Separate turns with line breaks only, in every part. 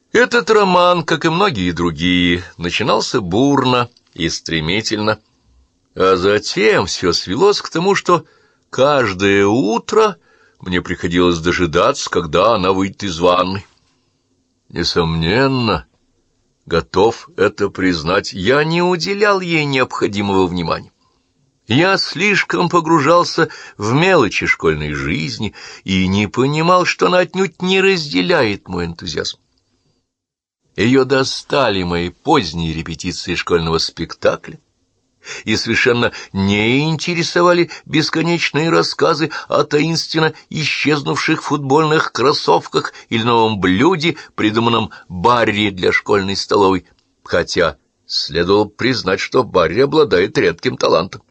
Этот роман, как и многие другие, начинался бурно и стремительно, а затем все свелось к тому, что каждое утро мне приходилось дожидаться, когда она выйдет из ванны. Несомненно, готов это признать, я не уделял ей необходимого внимания. Я слишком погружался в мелочи школьной жизни и не понимал, что она отнюдь не разделяет мой энтузиазм. Ее достали мои поздние репетиции школьного спектакля и совершенно не интересовали бесконечные рассказы о таинственно исчезнувших футбольных кроссовках или новом блюде, придуманном Барри для школьной столовой, хотя следовало признать, что Барри обладает редким талантом.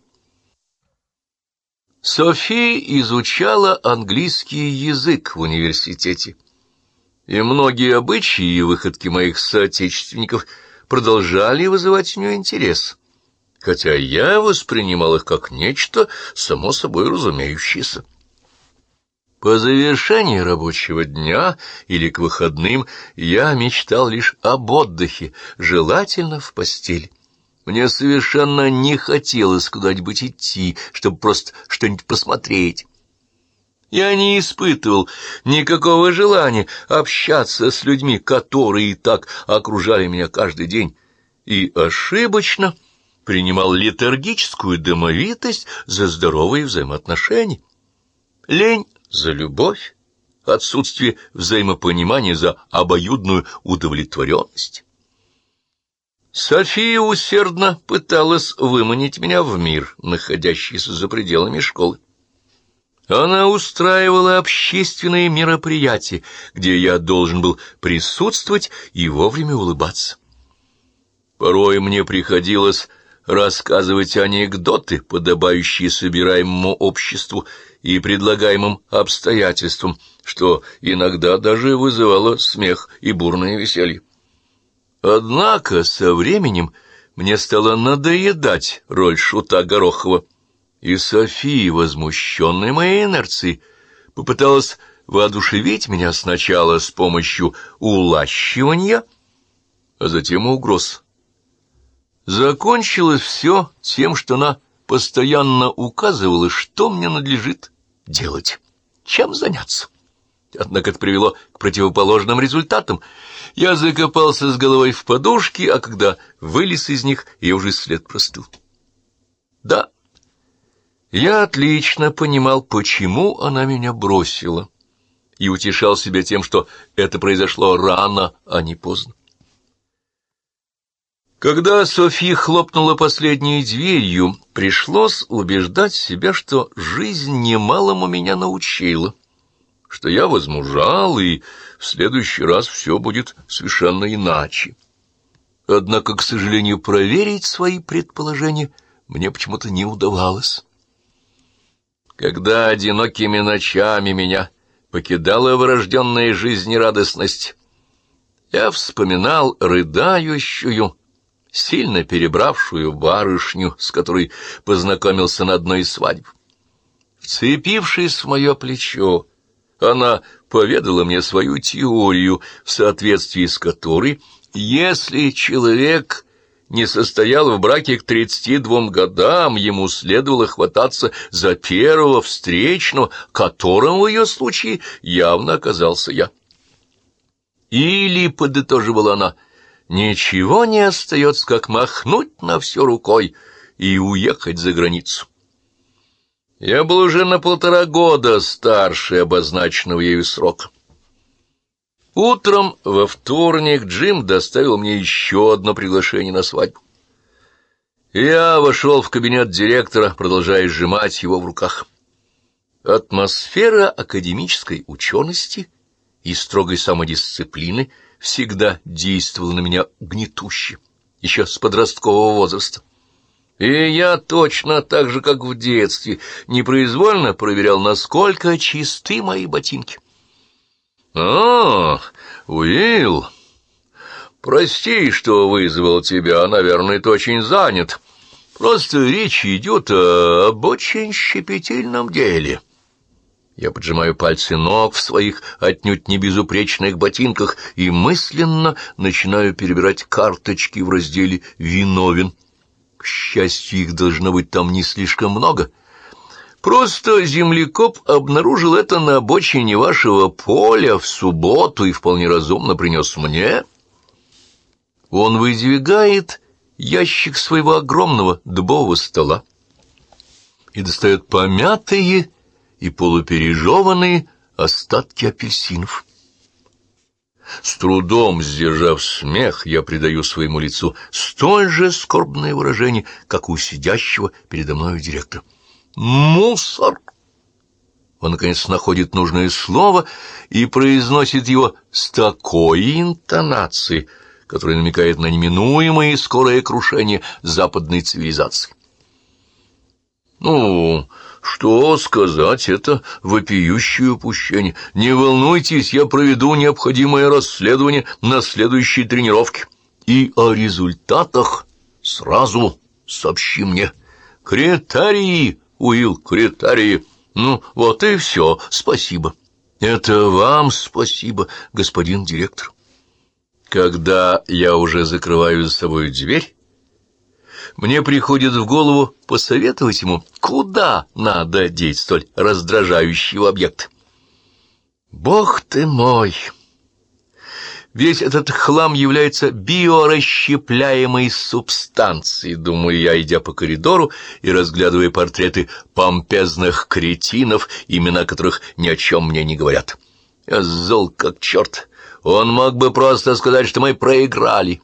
Софи изучала английский язык в университете, и многие обычаи и выходки моих соотечественников продолжали вызывать у нее интерес, хотя я воспринимал их как нечто само собой разумеющееся. По завершении рабочего дня или к выходным я мечтал лишь об отдыхе, желательно в постели. Мне совершенно не хотелось куда-нибудь идти, чтобы просто что-нибудь посмотреть. Я не испытывал никакого желания общаться с людьми, которые и так окружали меня каждый день, и ошибочно принимал летаргическую домовитость за здоровые взаимоотношения. Лень за любовь, отсутствие взаимопонимания за обоюдную удовлетворенность. София усердно пыталась выманить меня в мир, находящийся за пределами школы. Она устраивала общественные мероприятия, где я должен был присутствовать и вовремя улыбаться. Порой мне приходилось рассказывать анекдоты, подобающие собираемому обществу и предлагаемым обстоятельствам, что иногда даже вызывало смех и бурное веселье. Однако со временем мне стало надоедать роль шута Горохова, и София, возмущенная моей инерцией, попыталась воодушевить меня сначала с помощью улащивания, а затем и угроз. Закончилось все тем, что она постоянно указывала, что мне надлежит делать, чем заняться. Однако это привело к противоположным результатам. Я закопался с головой в подушки, а когда вылез из них, я уже след простыл. Да, я отлично понимал, почему она меня бросила, и утешал себя тем, что это произошло рано, а не поздно. Когда София хлопнула последней дверью, пришлось убеждать себя, что жизнь немалому меня научила, что я возмужал, и в следующий раз все будет совершенно иначе. Однако, к сожалению, проверить свои предположения мне почему-то не удавалось. Когда одинокими ночами меня покидала врожденная жизнерадостность, я вспоминал рыдающую, сильно перебравшую барышню, с которой познакомился на одной из свадеб. Вцепившись в мое плечо, она поведала мне свою теорию, в соответствии с которой, если человек не состоял в браке к 32 годам, ему следовало хвататься за первого встречного, которым в ее случае явно оказался я. Или, подытоживала она, ничего не остается, как махнуть на все рукой и уехать за границу. Я был уже на 1,5 года старше обозначенного ею срока. Утром во вторник Джим доставил мне еще одно приглашение на свадьбу. Я вошел в кабинет директора, продолжая сжимать его в руках. Атмосфера академической учености и строгой самодисциплины всегда действовала на меня гнетуще, еще с подросткового возраста. И я точно так же, как в детстве, непроизвольно проверял, насколько чисты мои ботинки. Уилл, прости, что вызвал тебя, наверное, ты очень занят. Просто речь идет об очень щепетильном деле». Я поджимаю пальцы ног в своих отнюдь не безупречных ботинках и мысленно начинаю перебирать карточки в разделе «Виновен». К счастью, их должно быть там не слишком много. Просто землекоп обнаружил это на обочине вашего поля в субботу и вполне разумно принес мне. Он выдвигает ящик своего огромного дубового стола и достает помятые и полупережеванные остатки апельсинов. С трудом сдержав смех, я придаю своему лицу столь же скорбное выражение, как у сидящего передо мною директора. «Мусор!» Он, наконец, находит нужное слово и произносит его с такой интонацией, которая намекает на неминуемое и скорое крушение западной цивилизации. «Ну, что сказать, это вопиющее упущение. Не волнуйтесь, я проведу необходимое расследование на следующей тренировке. И о результатах сразу сообщи мне. Критерии, Уилл, критерии. Ну, вот и все, спасибо». «Это вам спасибо, господин директор». Когда я уже закрываю за собой дверь, мне приходит в голову посоветовать ему, куда надо деть столь раздражающего объекта. Бог ты мой! Весь этот хлам является биорасщепляемой субстанцией, думаю я, идя по коридору и разглядывая портреты помпезных кретинов, имена которых ни о чем мне не говорят. Я зол как черт. Он мог бы просто сказать, что мы проиграли.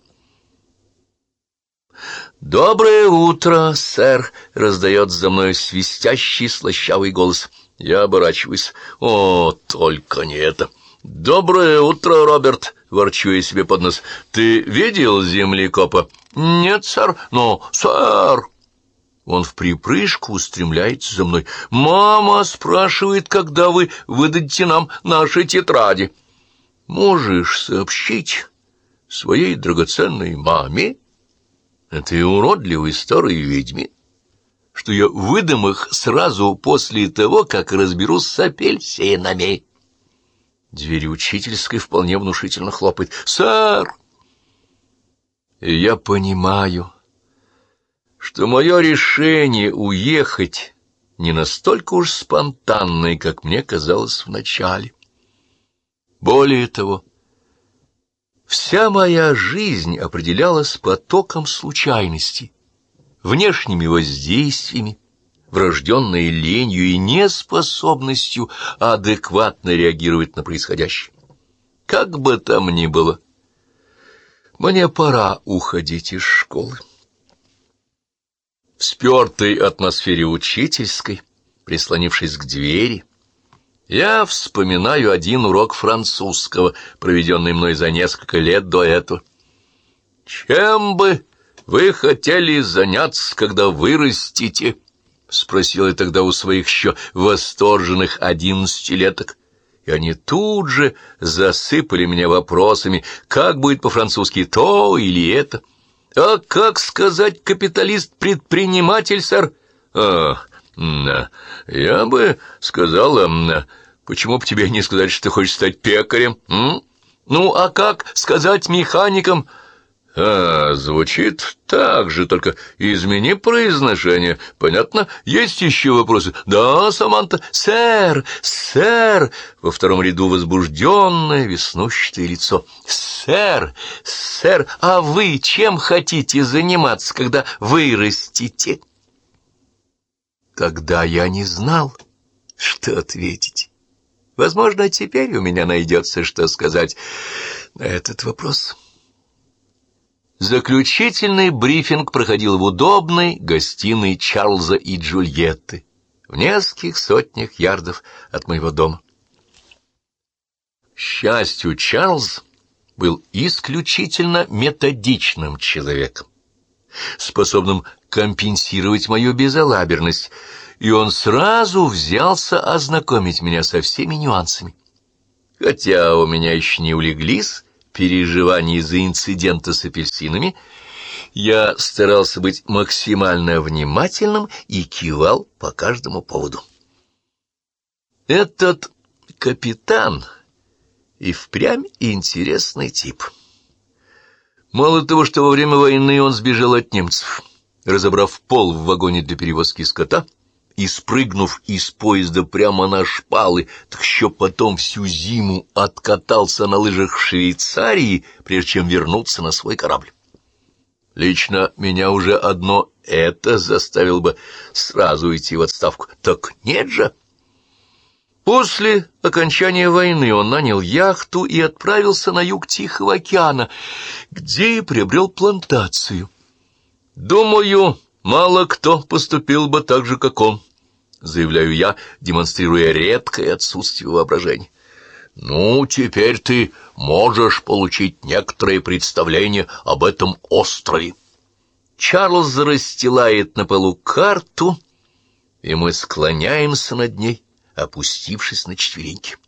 «Доброе утро, сэр!» — раздается за мной свистящий слащавый голос. Я оборачиваюсь. «О, только не это!» «Доброе утро, Роберт!» — ворчу я себе под нос. «Ты видел землекопа?» «Нет, сэр, но, сэр!» Он вприпрыжку устремляется за мной. «Мама спрашивает, когда вы выдадите нам наши тетради». «Можешь сообщить своей драгоценной маме, этой уродливой старой ведьме, что я выдам их сразу после того, как разберусь с апельсинами?» Дверь учительской вполне внушительно хлопает. «Сэр!» И я понимаю, что мое решение уехать не настолько уж спонтанное, как мне казалось вначале. Более того, вся моя жизнь определялась потоком случайностей, внешними воздействиями, врожденной ленью и неспособностью адекватно реагировать на происходящее. Как бы там ни было, мне пора уходить из школы. В спёртой атмосфере учительской, прислонившись к двери, я вспоминаю один урок французского, проведенный мной за несколько лет до этого. «Чем бы вы хотели заняться, когда вырастете?» — спросил я тогда у своих еще восторженных 11-леток. И они тут же засыпали меня вопросами, как будет по-французски то или это. «А как сказать капиталист-предприниматель, сэр?» Я бы сказала, почему бы тебе не сказать, что ты хочешь стать пекарем? Ну, а как сказать механиком? Звучит так же, только измени произношение. Понятно? Есть еще вопросы? Да, Саманта? Сэр, сэр! Во втором ряду возбужденное веснущатое лицо. Сэр, сэр, а вы чем хотите заниматься, когда вырастете? Тогда я не знал, что ответить. Возможно, теперь у меня найдется, что сказать на этот вопрос. Заключительный брифинг проходил в удобной гостиной Чарльза и Джульетты, в нескольких сотнях ярдов от моего дома. К счастью, Чарльз был исключительно методичным человеком, способным компенсировать мою безалаберность, и он сразу взялся ознакомить меня со всеми нюансами. Хотя у меня еще не улеглись переживания из-за инцидента с апельсинами, я старался быть максимально внимательным и кивал по каждому поводу. Этот капитан и впрямь интересный тип. Мало того, что во время войны он сбежал от немцев, разобрав пол в вагоне для перевозки скота и спрыгнув из поезда прямо на шпалы, так еще потом всю зиму откатался на лыжах в Швейцарии, прежде чем вернуться на свой корабль. Лично меня уже одно это заставило бы сразу идти в отставку. Так нет же! После окончания войны он нанял яхту и отправился на юг Тихого океана, где и приобрел плантацию. Думаю, мало кто поступил бы так же, как он, заявляю я, демонстрируя редкое отсутствие воображения. Ну, теперь ты можешь получить некоторое представление об этом острове. Чарльз расстилает на полу карту, и мы склоняемся над ней, опустившись на четвереньки.